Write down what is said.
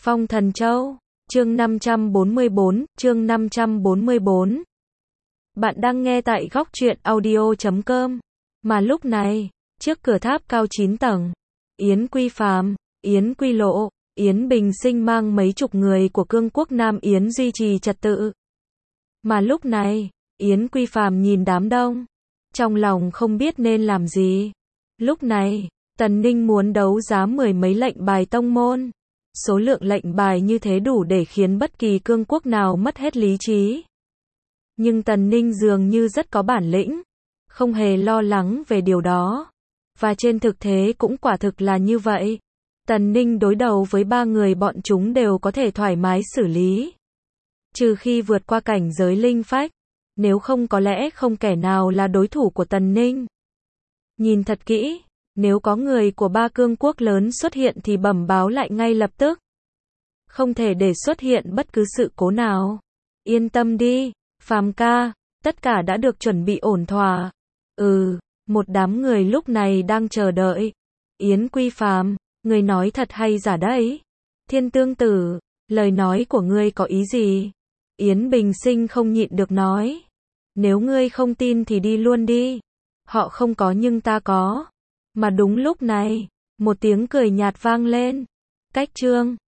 Phong Thần Châu, chương 544, chương 544. Bạn đang nghe tại góc truyện audio.com. Mà lúc này, trước cửa tháp cao 9 tầng, Yến Quy Phàm, Yến Quy Lộ, Yến Bình Sinh mang mấy chục người của cương quốc Nam Yến duy trì trật tự. Mà lúc này, Yến Quy Phàm nhìn đám đông, trong lòng không biết nên làm gì. Lúc này, Tần Ninh muốn đấu giá 10 mấy lệnh bài tông môn. Số lượng lệnh bài như thế đủ để khiến bất kỳ cương quốc nào mất hết lý trí. Nhưng Tần Ninh dường như rất có bản lĩnh, không hề lo lắng về điều đó. Và trên thực tế cũng quả thực là như vậy. Tần Ninh đối đầu với 3 người bọn chúng đều có thể thoải mái xử lý. Trừ khi vượt qua cảnh giới linh phách, nếu không có lẽ không kẻ nào là đối thủ của Tần Ninh. Nhìn thật kỹ, nếu có người của 3 cương quốc lớn xuất hiện thì bẩm báo lại ngay lập tức. Không thể để xuất hiện bất cứ sự cố nào. Yên tâm đi, Phàm ca, tất cả đã được chuẩn bị ổn thỏa. Một đám người lúc này đang chờ đợi. Yến Quy Phàm, người nói thật hay giả đấy? Thiên Tương Tử, lời nói của ngươi có ý gì? Yến Bình Sinh không nhịn được nói. Nếu ngươi không tin thì đi luôn đi. Họ không có nhưng ta có. Mà đúng lúc này, một tiếng cười nhạt vang lên. Cách trương,